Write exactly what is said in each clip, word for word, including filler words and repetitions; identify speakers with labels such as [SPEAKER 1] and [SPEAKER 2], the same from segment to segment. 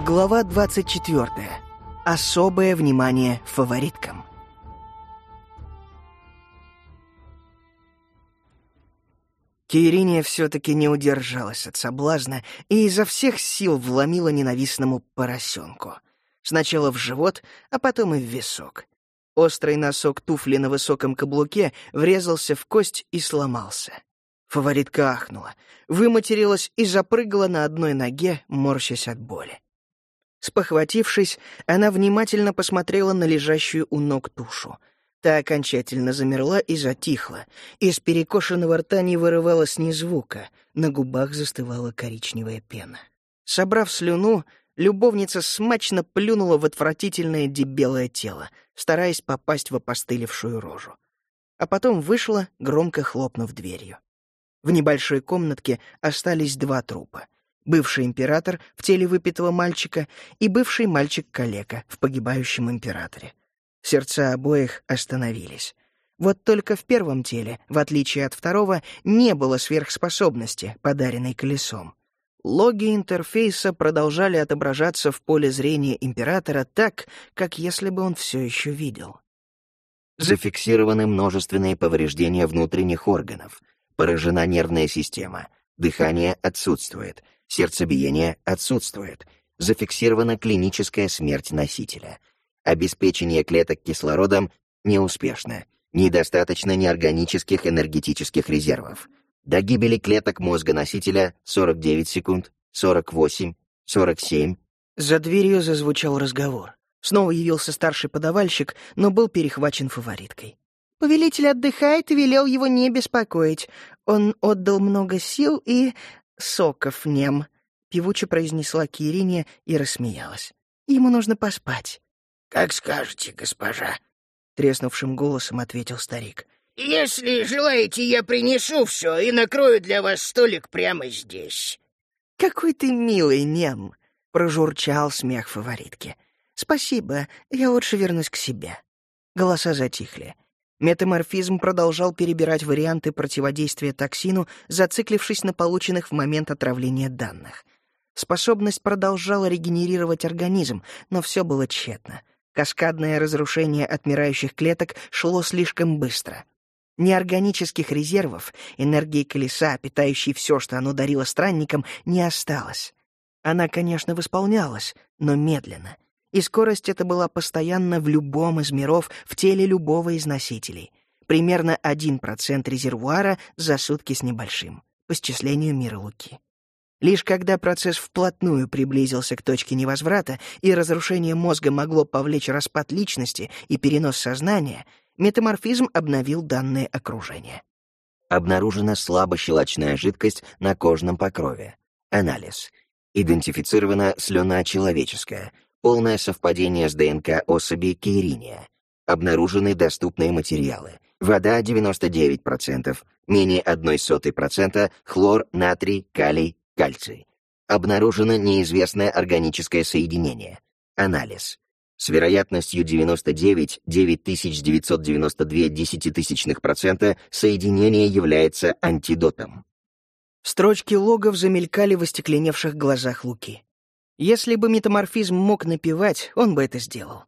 [SPEAKER 1] Глава двадцать четвёртая. Особое внимание фавориткам. Кейриния все-таки не удержалась от соблазна и изо всех сил вломила ненавистному поросенку. Сначала в живот, а потом и в висок. Острый носок туфли на высоком каблуке врезался в кость и сломался. Фаворитка ахнула, выматерилась и запрыгала на одной ноге, морщась от боли. Спохватившись, она внимательно посмотрела на лежащую у ног тушу. Та окончательно замерла и затихла. Из перекошенного рта не вырывалось ни звука, на губах застывала коричневая пена. Собрав слюну, любовница смачно плюнула в отвратительное дебелое тело, стараясь попасть в опостылевшую рожу. А потом вышла, громко хлопнув дверью. В небольшой комнатке остались два трупа. Бывший император в теле выпитого мальчика и бывший мальчик-калека в погибающем императоре. Сердца обоих остановились. Вот только в первом теле, в отличие от второго, не было сверхспособности, подаренной колесом. Логи интерфейса продолжали отображаться в поле зрения императора так, как если бы он все еще видел.
[SPEAKER 2] Зафиксированы множественные повреждения внутренних органов. Поражена нервная система. Дыхание отсутствует. Сердцебиение отсутствует. Зафиксирована клиническая смерть носителя. Обеспечение клеток кислородом неуспешно. Недостаточно неорганических энергетических резервов. До гибели клеток мозга носителя сорок девять секунд, сорок восемь, сорок семь.
[SPEAKER 1] За дверью зазвучал разговор. Снова явился старший подавальщик, но был перехвачен фавориткой. «Повелитель отдыхает и велел его не беспокоить. Он отдал много сил и... соков нем», — певуче произнесла Кейриния и рассмеялась. «Ему нужно поспать».
[SPEAKER 3] «Как скажете, госпожа», —
[SPEAKER 1] треснувшим голосом ответил старик.
[SPEAKER 3] «Если желаете, я принесу все и накрою для вас столик прямо здесь».
[SPEAKER 1] «Какой ты милый, Нем!» — прожурчал смех фаворитки. «Спасибо, я лучше вернусь к себе». Голоса затихли. Метаморфизм продолжал перебирать варианты противодействия токсину, зациклившись на полученных в момент отравления данных. Способность продолжала регенерировать организм, но все было тщетно. Каскадное разрушение отмирающих клеток шло слишком быстро. Неорганических резервов, энергии колеса, питающей все, что оно дарило странникам, не осталось. Она, конечно, восполнялась, но медленно. И скорость эта была постоянно в любом из миров, в теле любого из носителей. Примерно один процент резервуара за сутки с небольшим, по счислению мира Луки. Лишь когда процесс вплотную приблизился к точке невозврата и разрушение мозга могло повлечь распад личности и перенос сознания, метаморфизм обновил данное окружение.
[SPEAKER 2] Обнаружена слабощелочная жидкость на кожном покрове. Анализ. Идентифицирована слюна человеческая. Полное совпадение с ДНК особи Кейриния. Обнаружены доступные материалы. Вода девяносто девять процентов, менее ноль целых одна сотая процента, хлор, натрий, калий, кальций. Обнаружено неизвестное органическое соединение. Анализ. С вероятностью девяносто девять целых девять тысяч девятьсот девяносто две десятитысячных процента соединение является антидотом.
[SPEAKER 1] Строчки логов замелькали в остекленевших глазах Луки. Если бы метаморфизм мог напевать, он бы это сделал.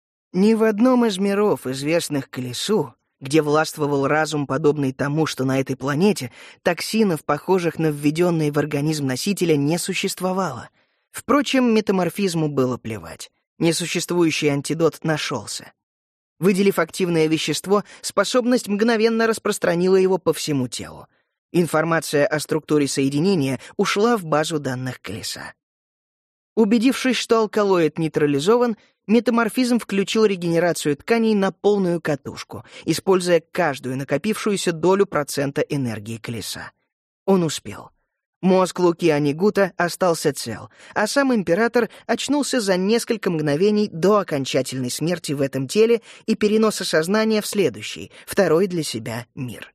[SPEAKER 1] Ни в одном из миров, известных колесу, где властвовал разум, подобный тому, что на этой планете, токсинов, похожих на введенные в организм носителя, не существовало. Впрочем, метаморфизму было плевать. Несуществующий антидот нашелся. Выделив активное вещество, способность мгновенно распространила его по всему телу. Информация о структуре соединения ушла в базу данных колеса. Убедившись, что алкалоид нейтрализован, метаморфизм включил регенерацию тканей на полную катушку, используя каждую накопившуюся долю процента энергии колеса. Он успел. Мозг Луки Анигута остался цел, а сам император очнулся за несколько мгновений до окончательной смерти в этом теле и переноса сознания в следующий, второй для себя мир.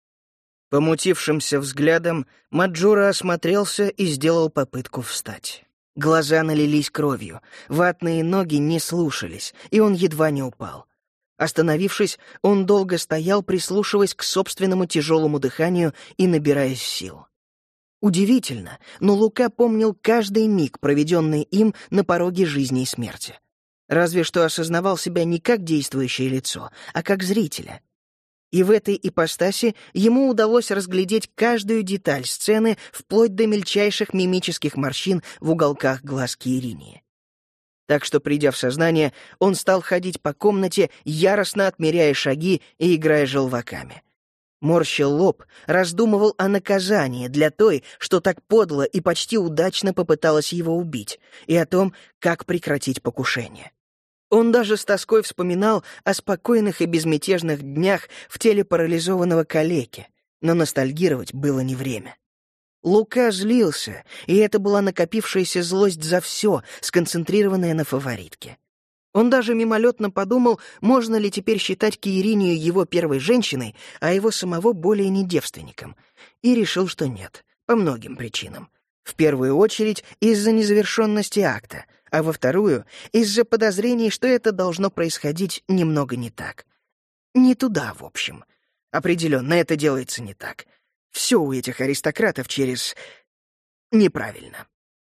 [SPEAKER 1] Помутившимся взглядом Маджура осмотрелся и сделал попытку встать. Глаза налились кровью, ватные ноги не слушались, и он едва не упал. Остановившись, он долго стоял, прислушиваясь к собственному тяжелому дыханию и набираясь сил. Удивительно, но Лука помнил каждый миг, проведенный им на пороге жизни и смерти. Разве что осознавал себя не как действующее лицо, а как зрителя. И в этой ипостаси ему удалось разглядеть каждую деталь сцены вплоть до мельчайших мимических морщин в уголках глаз Киеринии. Так что, придя в сознание, он стал ходить по комнате, яростно отмеряя шаги и играя желваками. Морщил лоб, раздумывал о наказании для той, что так подло и почти удачно попыталась его убить, и о том, как прекратить покушение. Он даже с тоской вспоминал о спокойных и безмятежных днях в теле парализованного калеки, но ностальгировать было не время. Лука злился, и это была накопившаяся злость за все, сконцентрированная на фаворитке. Он даже мимолетно подумал, можно ли теперь считать Киеринию его первой женщиной, а его самого более не девственником, и решил, что нет, по многим причинам. В первую очередь из-за незавершенности акта, а во вторую — из-за подозрений, что это должно происходить немного не так. Не туда, в общем. Определенно, это делается не так. Все у этих аристократов через... неправильно.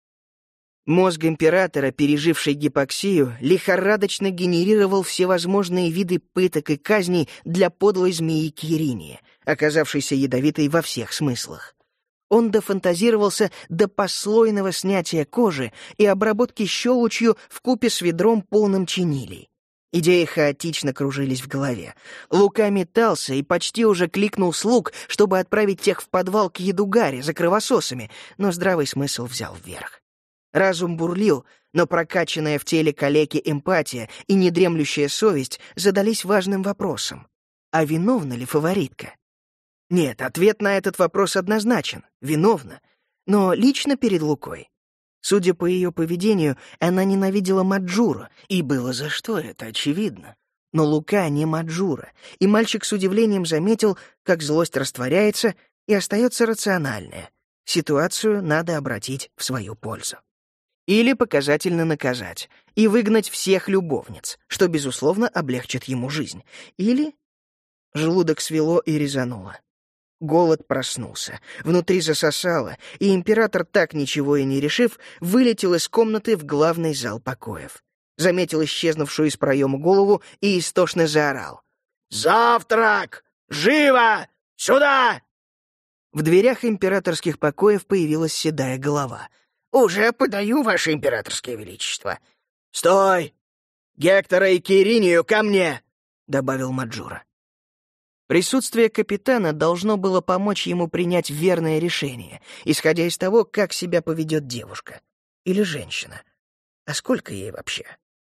[SPEAKER 1] Мозг императора, переживший гипоксию, лихорадочно генерировал всевозможные виды пыток и казней для подлой змеи Киеринии, оказавшейся ядовитой во всех смыслах. Он дофантазировался до послойного снятия кожи и обработки щелочью вкупе с ведром, полным чинилей. Идеи хаотично кружились в голове. Лука метался и почти уже кликнул слуг, чтобы отправить тех в подвал к Едугаре за кровососами, но здравый смысл взял вверх. Разум бурлил, но прокачанная в теле калеки эмпатия и недремлющая совесть задались важным вопросом. А виновна ли фаворитка? Нет, ответ на этот вопрос однозначен — виновна, но лично перед Лукой. Судя по ее поведению, она ненавидела Маджура, и было за что, это очевидно. Но Лука не Маджура, и мальчик с удивлением заметил, как злость растворяется и остается рациональная. Ситуацию надо обратить в свою пользу. Или показательно наказать и выгнать всех любовниц, что, безусловно, облегчит ему жизнь. Или... Желудок свело и резануло. Голод проснулся, внутри засосало, и император, так ничего и не решив, вылетел из комнаты в главный зал покоев. Заметил исчезнувшую из проема голову и истошно заорал. «Завтрак! Живо! Сюда!» В дверях императорских покоев появилась седая голова.
[SPEAKER 3] «Уже подаю, ваше императорское величество».
[SPEAKER 1] «Стой! Гектора и Киеринию ко мне!» — добавил Маджура. Присутствие капитана должно было помочь ему принять верное решение, исходя из того, как себя поведет девушка. Или женщина. А сколько ей вообще?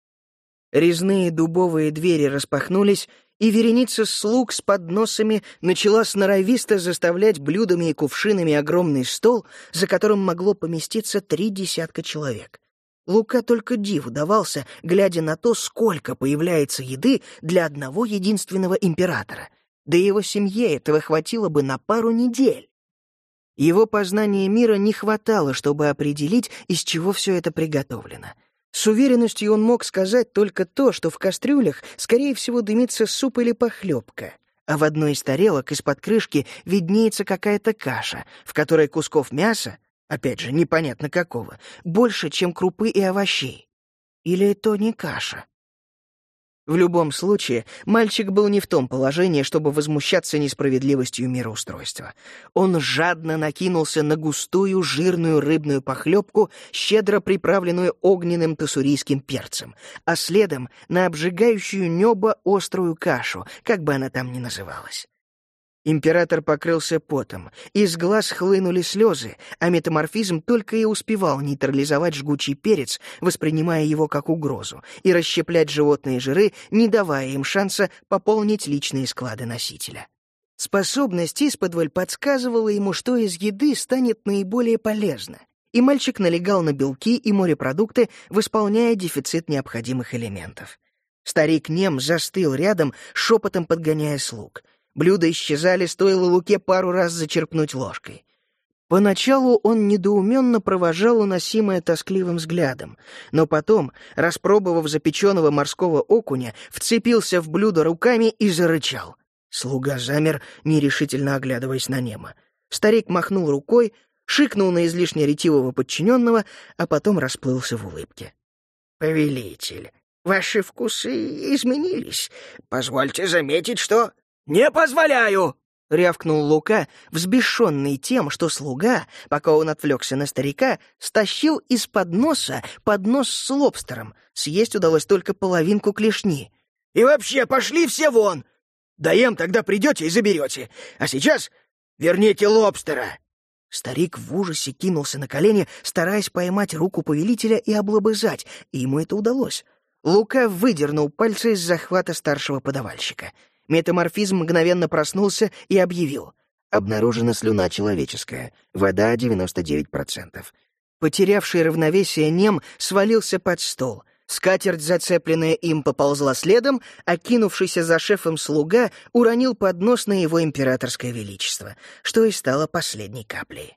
[SPEAKER 1] Резные дубовые двери распахнулись, и вереница слуг с подносами начала сноровисто заставлять блюдами и кувшинами огромный стол, за которым могло поместиться три десятка человек. Лука только диву давался, глядя на то, сколько появляется еды для одного единственного императора. Да его семье этого хватило бы на пару недель. Его познания мира не хватало, чтобы определить, из чего все это приготовлено. С уверенностью он мог сказать только то, что в кастрюлях, скорее всего, дымится суп или похлебка, а в одной из тарелок из-под крышки виднеется какая-то каша, в которой кусков мяса, опять же, непонятно какого, больше, чем крупы и овощей. Или то не каша? В любом случае, мальчик был не в том положении, чтобы возмущаться несправедливостью мироустройства. Он жадно накинулся на густую жирную рыбную похлебку, щедро приправленную огненным тассурийским перцем, а следом на обжигающую небо острую кашу, как бы она там ни называлась. Император покрылся потом, из глаз хлынули слезы, а метаморфизм только и успевал нейтрализовать жгучий перец, воспринимая его как угрозу, и расщеплять животные жиры, не давая им шанса пополнить личные склады носителя. Способность исподволь подсказывала ему, что из еды станет наиболее полезно, и мальчик налегал на белки и морепродукты, восполняя дефицит необходимых элементов. Старик Нем застыл рядом, шепотом подгоняя слуг. Блюда исчезали, стоило Луке пару раз зачерпнуть ложкой. Поначалу он недоуменно провожал уносимое тоскливым взглядом, но потом, распробовав запеченного морского окуня, вцепился в блюдо руками и зарычал. Слуга замер, нерешительно оглядываясь на Нема. Старик махнул рукой, шикнул на излишне ретивого подчиненного, а потом расплылся в улыбке.
[SPEAKER 3] «Повелитель, ваши вкусы изменились. Позвольте заметить, что...» «Не позволяю!»
[SPEAKER 1] — рявкнул Лука, взбешенный тем, что слуга, пока он отвлекся на старика, стащил из-под носа поднос с лобстером. Съесть удалось только половинку клешни.
[SPEAKER 3] «И вообще, пошли все вон! Доем, тогда придете и заберете. А сейчас верните лобстера!»
[SPEAKER 1] Старик в ужасе кинулся на колени, стараясь поймать руку повелителя и облобызать, и ему это удалось. Лука выдернул пальцы из захвата старшего подавальщика. Метаморфизм мгновенно проснулся и объявил.
[SPEAKER 2] Обнаружена слюна человеческая. Вода девяносто девять процентов.
[SPEAKER 1] Потерявший равновесие Нем свалился под стол. Скатерть, зацепленная им, поползла следом, а кинувшийся за шефом слуга уронил поднос на его императорское величество, что и стало последней каплей.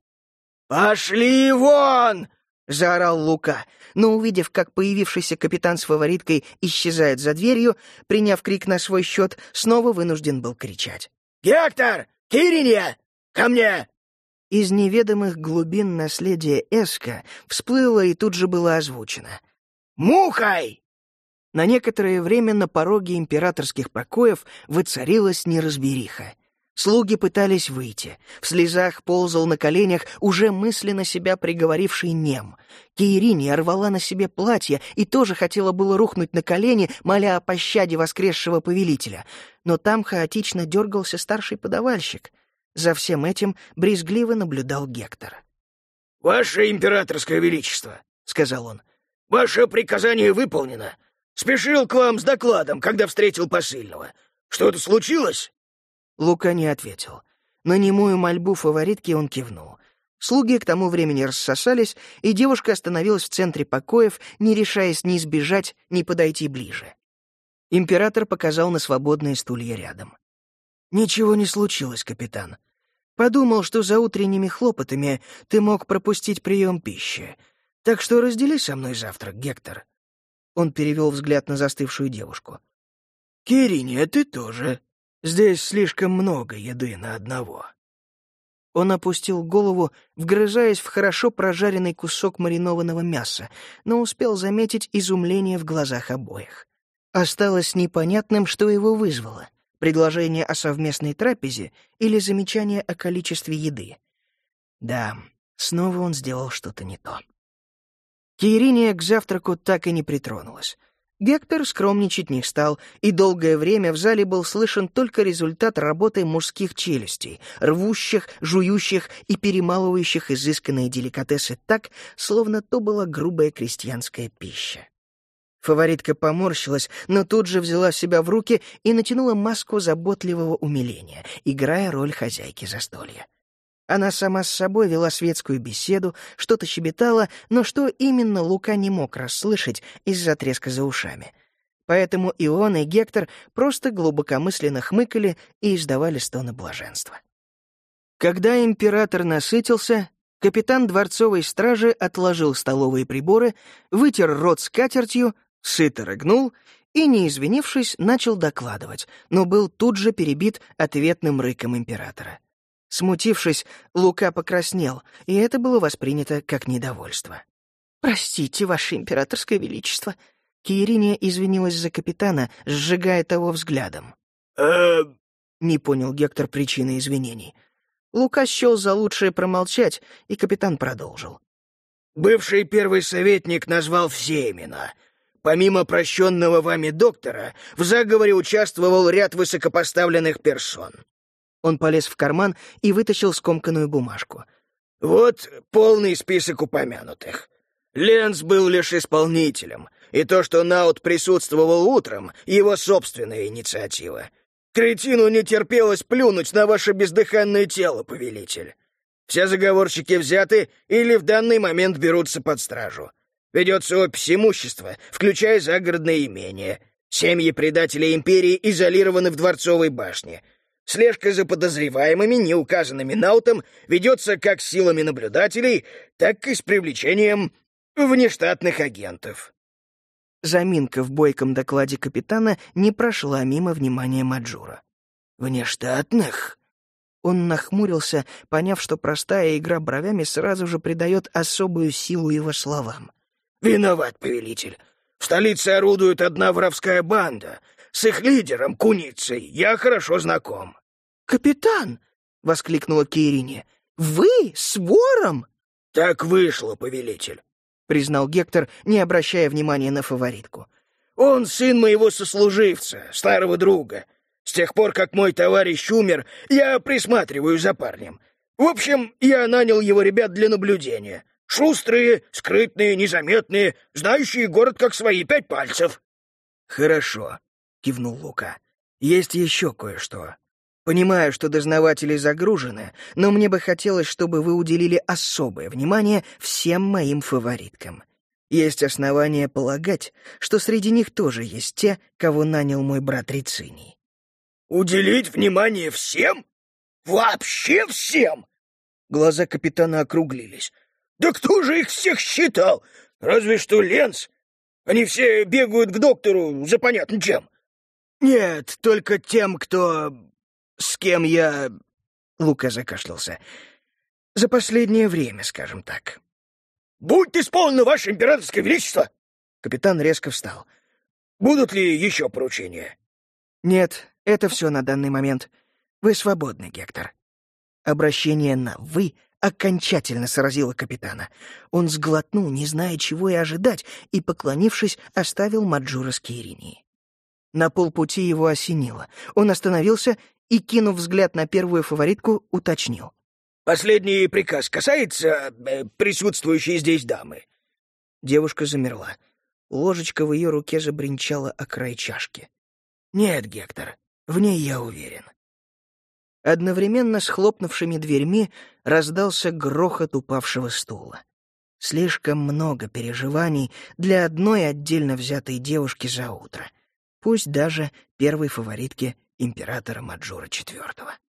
[SPEAKER 3] «Пошли вон!»
[SPEAKER 1] — заорал Лука, но, увидев, как появившийся капитан с фавориткой исчезает за дверью, приняв крик на свой счет, снова вынужден был кричать.
[SPEAKER 3] «Гектор! Кириния! Ко мне!»
[SPEAKER 1] Из неведомых глубин наследия Эска всплыло и тут же было озвучено.
[SPEAKER 3] «Мухой!»
[SPEAKER 1] На некоторое время на пороге императорских покоев воцарилась неразбериха. Слуги пытались выйти. В слезах ползал на коленях уже мысленно себя приговоривший Нем. Кириния рвала на себе платье и тоже хотела было рухнуть на колени, моля о пощаде воскресшего повелителя. Но там хаотично дергался старший подавальщик. За всем этим брезгливо наблюдал Гектор.
[SPEAKER 3] «Ваше императорское величество», — сказал он, — «ваше приказание выполнено. Спешил к вам с докладом, когда встретил посыльного. Что-то случилось?»
[SPEAKER 1] Лука не ответил. На немую мольбу фаворитки он кивнул. Слуги к тому времени рассосались, и девушка остановилась в центре покоев, не решаясь ни сбежать, ни подойти ближе. Император показал на свободные стулья рядом. «Ничего не случилось, капитан. Подумал, что за утренними хлопотами ты мог пропустить прием пищи. Так что раздели со мной завтрак, Гектор». Он перевел взгляд на застывшую девушку. «Кириния, ты тоже. Здесь слишком много еды на одного». Он опустил голову, вгрызаясь в хорошо прожаренный кусок маринованного мяса, но успел заметить изумление в глазах обоих. Осталось непонятным, что его вызвало — предложение о совместной трапезе или замечание о количестве еды. Да, снова он сделал что-то не то. Кириния к завтраку так и не притронулась. Гектор скромничать не стал, и долгое время в зале был слышен только результат работы мужских челюстей, рвущих, жующих и перемалывающих изысканные деликатесы так, словно то была грубая крестьянская пища. Фаворитка поморщилась, но тут же взяла себя в руки и натянула маску заботливого умиления, играя роль хозяйки застолья. Она сама с собой вела светскую беседу, что-то щебетала, но что именно Лука не мог расслышать из-за треска за ушами. Поэтому и он, и Гектор просто глубокомысленно хмыкали и издавали стоны блаженства. Когда император насытился, капитан дворцовой стражи отложил столовые приборы, вытер рот скатертью, сыто рыгнул и, не извинившись, начал докладывать, но был тут же перебит ответным рыком императора. Смутившись, Лука покраснел, и это было воспринято как недовольство. «Простите, ваше императорское величество», — Кириния извинилась за капитана, сжигая того взглядом.
[SPEAKER 3] «Э...»
[SPEAKER 1] — не понял Гектор причины извинений. Лука счел за лучшее промолчать, и капитан продолжил.
[SPEAKER 3] «Бывший первый советник назвал все имена. Помимо прощенного вами доктора, в заговоре участвовал ряд высокопоставленных персон».
[SPEAKER 1] Он полез в карман и вытащил скомканную бумажку.
[SPEAKER 3] «Вот полный список упомянутых. Ленс был лишь исполнителем, и то, что Наут присутствовал утром, его собственная инициатива. Кретину не терпелось плюнуть на ваше бездыханное тело, повелитель. Все заговорщики взяты или в данный момент берутся под стражу. Ведется опись имущества, включая загородное имение. Семьи предателей империи изолированы в дворцовой башне. Слежка за подозреваемыми, не указанными Наутом, ведется как силами наблюдателей, так и с привлечением внештатных агентов».
[SPEAKER 1] Заминка в бойком докладе капитана не прошла мимо внимания Маджура.
[SPEAKER 3] «Внештатных?»
[SPEAKER 1] Он нахмурился, поняв, что простая игра бровями сразу же придает особую силу его словам.
[SPEAKER 3] «Виноват, повелитель. В столице орудует одна воровская банда. С их лидером, Куницей, я хорошо знаком».
[SPEAKER 1] «Капитан!» — воскликнула Кейриния. «Вы с вором?»
[SPEAKER 3] «Так вышло, повелитель»,
[SPEAKER 1] — признал Гектор, не обращая внимания на фаворитку.
[SPEAKER 3] «Он сын моего сослуживца, старого друга. С тех пор, как мой товарищ умер, я присматриваю за парнем. В общем, я нанял его ребят для наблюдения. Шустрые, скрытные, незаметные, знающие город как свои пять пальцев».
[SPEAKER 1] «Хорошо», — кивнул Лука. «Есть еще кое-что. Понимаю, что дознаватели загружены, но мне бы хотелось, чтобы вы уделили особое внимание всем моим фавориткам. Есть основания полагать, что среди них тоже есть те, кого нанял мой брат Рициний».
[SPEAKER 3] «Уделить внимание всем? Вообще всем?» Глаза капитана округлились. «Да кто же их всех считал? Разве что Ленс. Они все бегают к доктору за понятно чем».
[SPEAKER 1] «Нет, только тем, кто... с кем я...» Лука закашлялся. «За последнее время, скажем так».
[SPEAKER 3] «Будь исполнено, ваше императорское величество!»
[SPEAKER 1] Капитан резко встал.
[SPEAKER 3] «Будут ли еще поручения?»
[SPEAKER 1] «Нет, это все на данный момент. Вы свободны, Гектор». Обращение на «вы» окончательно сразило капитана. Он сглотнул, не зная, чего и ожидать, и, поклонившись, оставил Маджура с Кейринией. На полпути его осенило. Он остановился и, кинув взгляд на первую фаворитку, уточнил.
[SPEAKER 3] «Последний приказ касается э, присутствующей здесь дамы».
[SPEAKER 1] Девушка замерла. Ложечка в ее руке забринчала о край чашки. «Нет, Гектор, в ней я уверен». Одновременно с хлопнувшими дверьми раздался грохот упавшего стула. Слишком много переживаний для одной отдельно взятой девушки за утро, пусть даже первой фаворитки императора Маджура четвёртого.